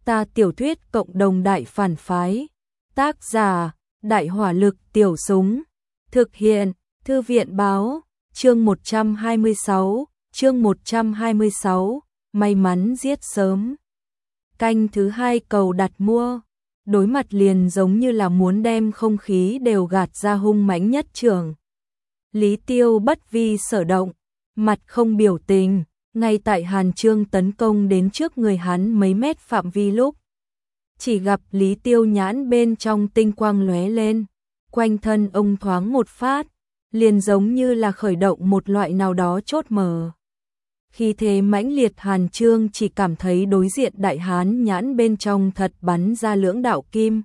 Ta tiểu thuyết cộng đồng đại phản phái. Tác giả, Đại hỏa lực tiểu súng. Thực hiện, Thư viện báo, chương 126, may mắn giết sớm. Canh thứ 2 cầu đặt mua. Đối mặt liền giống như là muốn đem không khí đều gạt ra hung mãnh nhất trường. Lý Tiêu bất vi sở động, mặt không biểu tình, ngay tại Hàn Chương tấn công đến trước người hắn mấy mét phạm vi lúc. Chỉ gặp Lý Tiêu nhãn bên trong tinh quang lóe lên, quanh thân ông thoáng một phát, liền giống như là khởi động một loại nào đó chốt mở. Khi thế mãnh liệt, Hàn Chương chỉ cảm thấy đối diện đại hán nhãn bên trong thật bắn ra lưỡng đạo kim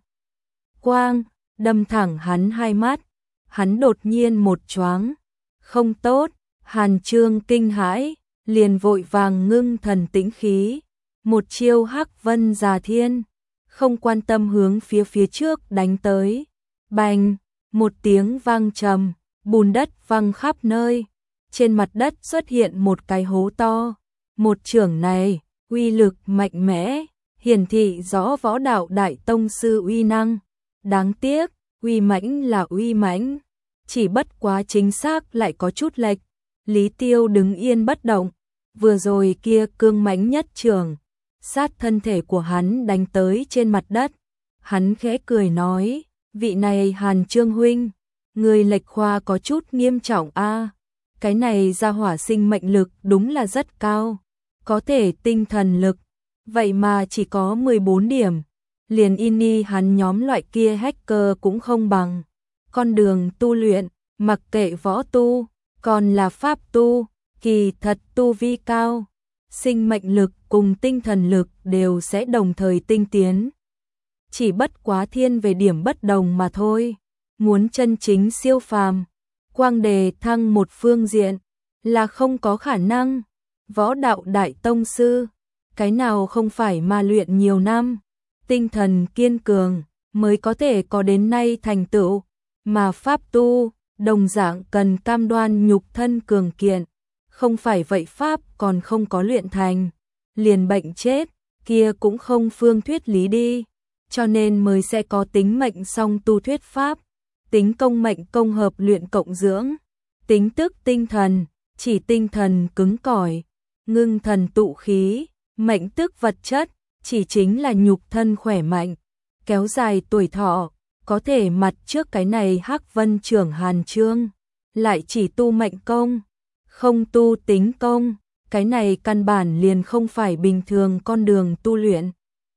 quang, đâm thẳng hắn hai mắt, hắn đột nhiên một choáng. Không tốt, Hàn Chương kinh hãi, liền vội vàng ngưng thần tĩnh khí, một chiêu Hắc Vân Già Thiên, không quan tâm hướng phía trước đánh tới. Bành, một tiếng vang trầm, bùn đất văng khắp nơi, trên mặt đất xuất hiện một cái hố to. Một chưởng này, uy lực mạnh mẽ, hiển thị rõ võ đạo đại tông sư uy năng. Đáng tiếc, uy mãnh là uy mãnh, chỉ bất quá chính xác lại có chút lệch. Lý Tiêu đứng yên bất động, vừa rồi kia cương mãnh nhất chưởng, sát thân thể của hắn đánh tới trên mặt đất. Hắn khẽ cười nói, vị này Hàn Chương huynh, người lệch khoa có chút nghiêm trọng a. Cái này ra hỏa sinh mệnh lực đúng là rất cao, có thể tinh thần lực, vậy mà chỉ có 14 điểm, liền ini hắn nhóm loại kia hacker cũng không bằng. Con đường tu luyện, mặc kệ võ tu, còn là pháp tu, kỳ thật tu vi cao, sinh mệnh lực cùng tinh thần lực đều sẽ đồng thời tinh tiến. Chỉ bất quá thiên về điểm bất đồng mà thôi, muốn chân chính siêu phàm, quang đề thăng một phương diện là không có khả năng. Võ đạo đại tông sư, cái nào không phải ma luyện nhiều năm, tinh thần kiên cường mới có thể có đến nay thành tựu, mà pháp tu đồng dạng cần cam đoan nhục thân cường kiện, không phải vậy pháp còn không có luyện thành, liền bệnh chết, kia cũng không phương thuyết lý đi, cho nên mới sẽ có tính mệnh song tu thuyết pháp, tính công mệnh công hợp luyện cộng dưỡng, tính tức tinh thần, chỉ tinh thần cứng cỏi, ngưng thần tụ khí, mệnh tức vật chất, chỉ chính là nhục thân khỏe mạnh, kéo dài tuổi thọ. Có thể mặt trước cái này Hắc Vân trưởng Hàn Chương, lại chỉ tu mệnh công, không tu tính công, cái này căn bản liền không phải bình thường con đường tu luyện.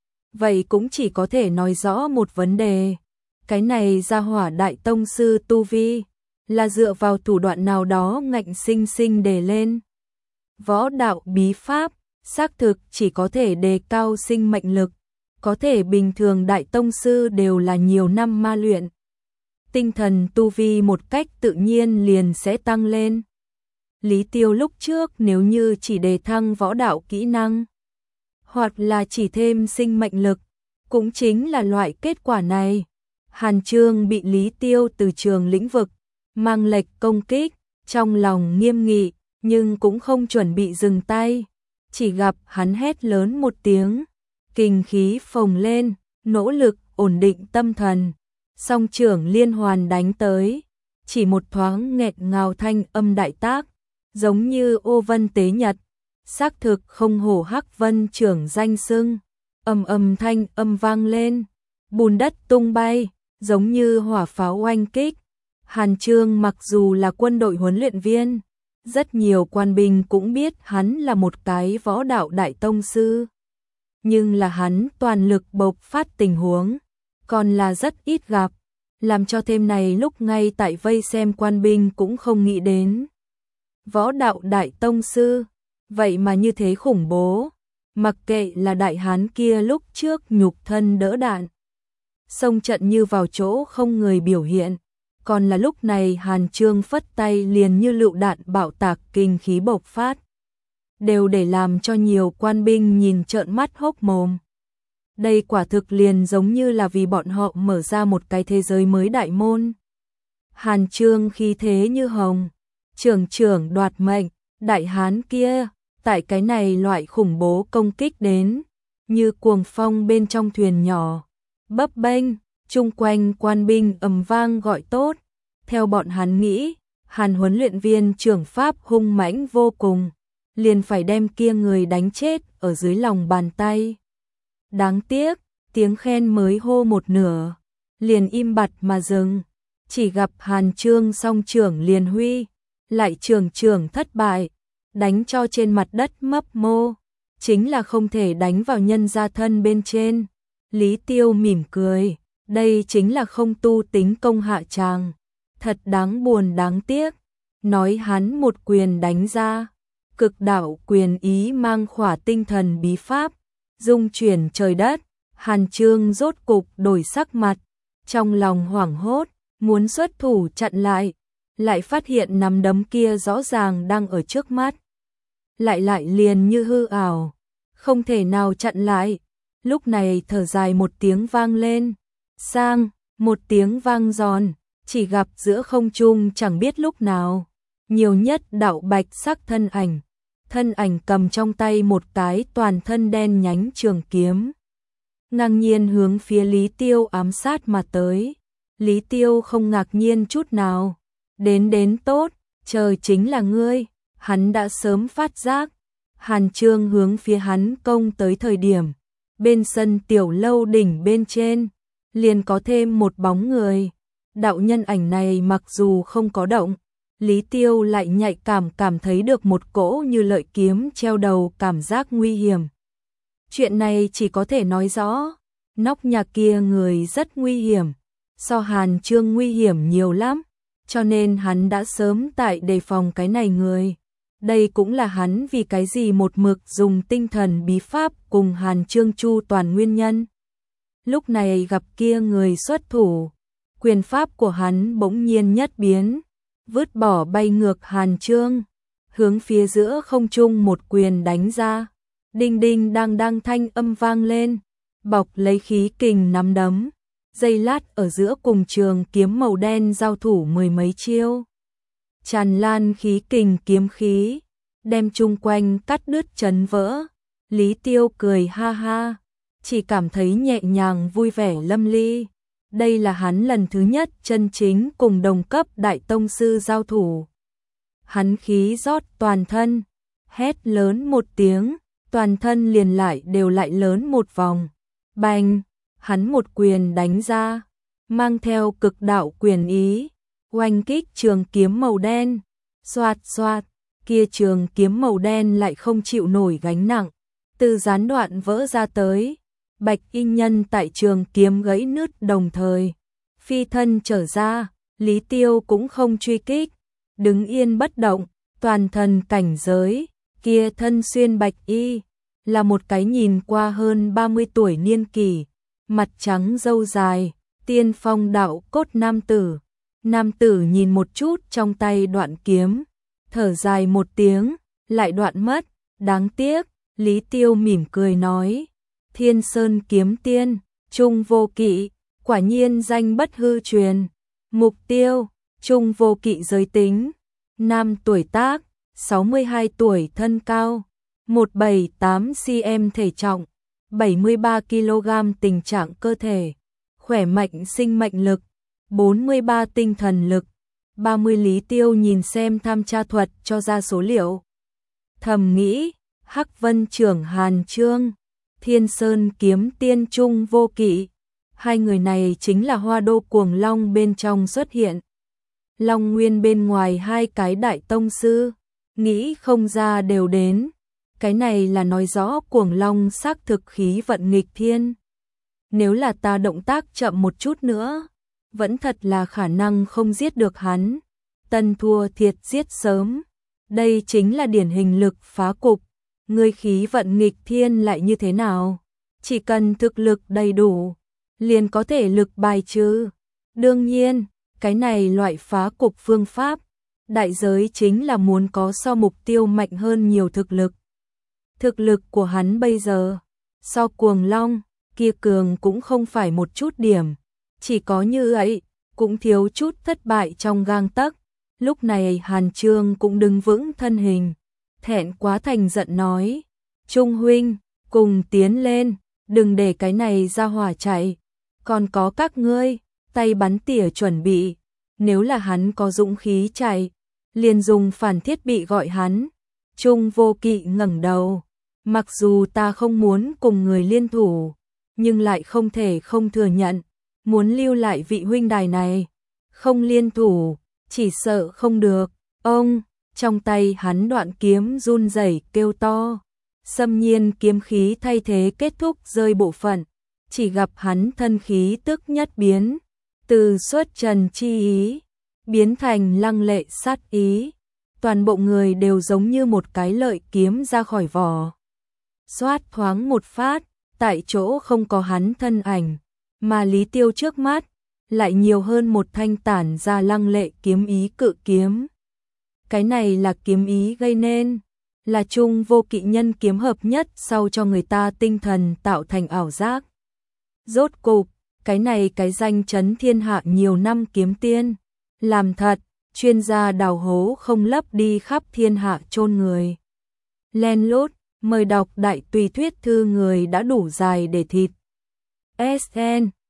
Vậy cũng chỉ có thể nói rõ một vấn đề, cái này ra hỏa đại tông sư tu vi, là dựa vào thủ đoạn nào đó ngạnh sinh sinh đề lên. Võ đạo bí pháp, xác thực chỉ có thể đề cao sinh mệnh lực, có thể bình thường đại tông sư đều là nhiều năm ma luyện. Tinh thần tu vi một cách tự nhiên liền sẽ tăng lên. Lý Tiêu lúc trước nếu như chỉ đề thăng võ đạo kỹ năng, hoặc là chỉ thêm sinh mệnh lực, cũng chính là loại kết quả này. Hàn Chương bị Lý Tiêu từ trường lĩnh vực mang lệch công kích, trong lòng nghiêm nghị, nhưng cũng không chuẩn bị dừng tay, chỉ gặp hắn hét lớn một tiếng, kình khí phồng lên, nỗ lực ổn định tâm thần, song trưởng liên hoàn đánh tới, chỉ một thoáng nghẹt ngào thanh âm đại tác, giống như ô vân tế nhật, xác thực không hổ Hắc Vân trưởng danh xưng. Ầm thanh âm vang lên, bùn đất tung bay, giống như hỏa pháo oanh kích. Hàn Chương mặc dù là quân đội huấn luyện viên, rất nhiều quan binh cũng biết hắn là một cái võ đạo đại tông sư, nhưng là hắn toàn lực bộc phát tình huống, còn là rất ít gặp, làm cho thêm này lúc ngay tại vây xem quan binh cũng không nghĩ đến. Võ đạo đại tông sư, vậy mà như thế khủng bố, mặc kệ là đại hán kia lúc trước nhục thân đỡ đạn, xông trận như vào chỗ không người biểu hiện, còn là lúc này Hàn Chương phất tay liền như lựu đạn bạo tạc kinh khí bộc phát, đều để làm cho nhiều quan binh nhìn trợn mắt hốc mồm. Đây quả thực liền giống như là vì bọn họ mở ra một cái thế giới mới đại môn. Hàn Chương khí thế như hồng, trưởng đoạt mệnh, đại hán kia, tại cái này loại khủng bố công kích đến, như cuồng phong bên trong thuyền nhỏ, bấp bênh, chung quanh quan binh ầm vang gọi tốt. Theo bọn hắn nghĩ, Hàn huấn luyện viên trưởng Pháp hung mãnh vô cùng, liền phải đem kia người đánh chết ở dưới lòng bàn tay. Đáng tiếc, tiếng khen mới hô một nửa, liền im bặt mà dừng, chỉ gặp Hàn Trương song trưởng liền huy, lại trưởng thất bại, đánh cho trên mặt đất mấp mô, chính là không thể đánh vào nhân gia thân bên trên. Lý Tiêu mỉm cười, đây chính là không tu tính công hạ tràng, thật đáng buồn đáng tiếc. Nói hắn một quyền đánh ra, cực đạo quyền ý mang khỏa tinh thần bí pháp, dung chuyển trời đất. Hàn Trương rốt cục đổi sắc mặt, trong lòng hoảng hốt, muốn xuất thủ chặn lại phát hiện nắm đấm kia rõ ràng đang ở trước mắt. Lại liền như hư ảo, không thể nào chặn lại. Lúc này thở dài một tiếng vang lên, sang, một tiếng vang giòn, chỉ gặp giữa không trung chẳng biết lúc nào, nhiều nhất đạo bạch sắc thân ảnh cầm trong tay một cái toàn thân đen nhánh trường kiếm, ngang nhiên hướng phía Lý Tiêu ám sát mà tới. Lý Tiêu không ngạc nhiên chút nào, đến tốt, trời chính là ngươi, hắn đã sớm phát giác. Hàn Trương hướng phía hắn công tới thời điểm, bên sân tiểu lâu đỉnh bên trên, liền có thêm một bóng người. Đạo nhân ảnh này mặc dù không có động, Lý Tiêu lại nhạy cảm thấy được một cỗ như lợi kiếm treo đầu cảm giác nguy hiểm. Chuyện này chỉ có thể nói rõ, nóc nhà kia người rất nguy hiểm, so Hàn Trương nguy hiểm nhiều lắm, cho nên hắn đã sớm tại đề phòng cái này người. Đây cũng là hắn vì cái gì một mực dùng tinh thần bí pháp cùng Hàn Trương chu toàn nguyên nhân. Lúc này gặp kia người xuất thủ, quyền pháp của hắn bỗng nhiên nhất biến, vứt bỏ bay ngược Hàn Trương, hướng phía giữa không trung một quyền đánh ra. Đinh đinh đang thanh âm vang lên, bọc lấy khí kình nắm đấm, giây lát ở giữa cùng trường kiếm màu đen giao thủ mười mấy chiêu. Tràn lan khí kình kiếm khí, đem chung quanh cắt đứt chấn vỡ. Lý Tiêu cười ha ha, chỉ cảm thấy nhẹ nhàng vui vẻ lâm ly. Đây là hắn lần thứ nhất chân chính cùng đồng cấp đại tông sư giao thủ. Hắn khí rót toàn thân, hét lớn một tiếng, toàn thân liền đều lại lớn một vòng. Bành, hắn một quyền đánh ra, mang theo cực đạo quyền ý, oanh kích trường kiếm màu đen. Xoạt xoạt, kia trường kiếm màu đen lại không chịu nổi gánh nặng, từ gián đoạn vỡ ra tới. Bạch y nhân tại trường kiếm gãy nứt đồng thời phi thân trở ra. Lý Tiêu cũng không truy kích, đứng yên bất động, toàn thần cảnh giới. Kia thân xuyên bạch y, là một cái nhìn qua hơn 30 tuổi niên kỷ, mặt trắng râu dài, tiên phong đạo cốt nam tử. Nam tử nhìn một chút trong tay đoạn kiếm, thở dài một tiếng, lại đoạn mất, đáng tiếc. Lý Tiêu mỉm cười nói, Thiên Sơn kiếm tiên, Trung Vô Kỵ, quả nhiên danh bất hư truyền. Mục tiêu, Trung Vô Kỵ giới tính, nam tuổi tác, 62 tuổi thân cao, 178 cm thể trọng, 73 kg tình trạng cơ thể, khỏe mạnh sinh mệnh lực, 43 tinh thần lực, 30 Lý Tiêu nhìn xem tham tra thuật cho ra số liệu. Thầm nghĩ, Hắc Vân trưởng Hàn Trương, Thiên Sơn kiếm tiên Trung Vô Kỵ, hai người này chính là Hoa Đô Cuồng Long bên trong xuất hiện, Long Nguyên bên ngoài hai cái đại tông sư, nghĩ không ra đều đến. Cái này là nói rõ Cuồng Long xác thực khí vận nghịch thiên. Nếu là ta động tác chậm một chút nữa, vẫn thật là khả năng không giết được hắn. Tân thua thiệt giết sớm. Đây chính là điển hình lực phá cục. Người khí vận nghịch thiên lại như thế nào? Chỉ cần thực lực đầy đủ, liền có thể lực bài trừ. Đương nhiên, cái này loại phá cục phương pháp, đại giới chính là muốn có so mục tiêu mạnh hơn nhiều thực lực. Thực lực của hắn bây giờ, so Cuồng Long, kia cường cũng không phải một chút điểm. Chỉ có như ấy, cũng thiếu chút thất bại trong gang tấc. Lúc này Hàn Trương cũng đứng vững thân hình, thẹn quá thành giận nói, Trung huynh, cùng tiến lên. đừng để cái này ra hỏa chạy, còn có các ngươi, tay bắn tỉa chuẩn bị, nếu là hắn có dũng khí chạy, liền dùng phản thiết bị gọi hắn. Trung Vô Kỵ ngẩng đầu, mặc dù ta không muốn cùng người liên thủ, nhưng lại không thể không thừa nhận, muốn lưu lại vị huynh đài này, không liên thủ, chỉ sợ không được. Ông, trong tay hắn đoạn kiếm run rẩy kêu to, xâm nhiên kiếm khí thay thế kết thúc rơi bộ phận, chỉ gặp hắn thân khí tức nhất biến, từ xuất trần chi ý, biến thành lăng lệ sát ý, toàn bộ người đều giống như một cái lợi kiếm ra khỏi vỏ. Xoát thoáng một phát, tại chỗ không có hắn thân ảnh, mà Lý Tiêu trước mắt, lại nhiều hơn một thanh tản ra lăng lệ kiếm ý cự kiếm. Cái này là kiếm ý gây nên, là Trung Vô Kỵ nhân kiếm hợp nhất sau cho người ta tinh thần tạo thành ảo giác. Rốt cục, cái này cái danh chấn thiên hạ nhiều năm kiếm tiên, làm thật, chuyên gia đào hố không lấp đi khắp thiên hạ chôn người. Len lút, mời đọc đại tùy thuyết thư người đã đủ dài để thịt. SN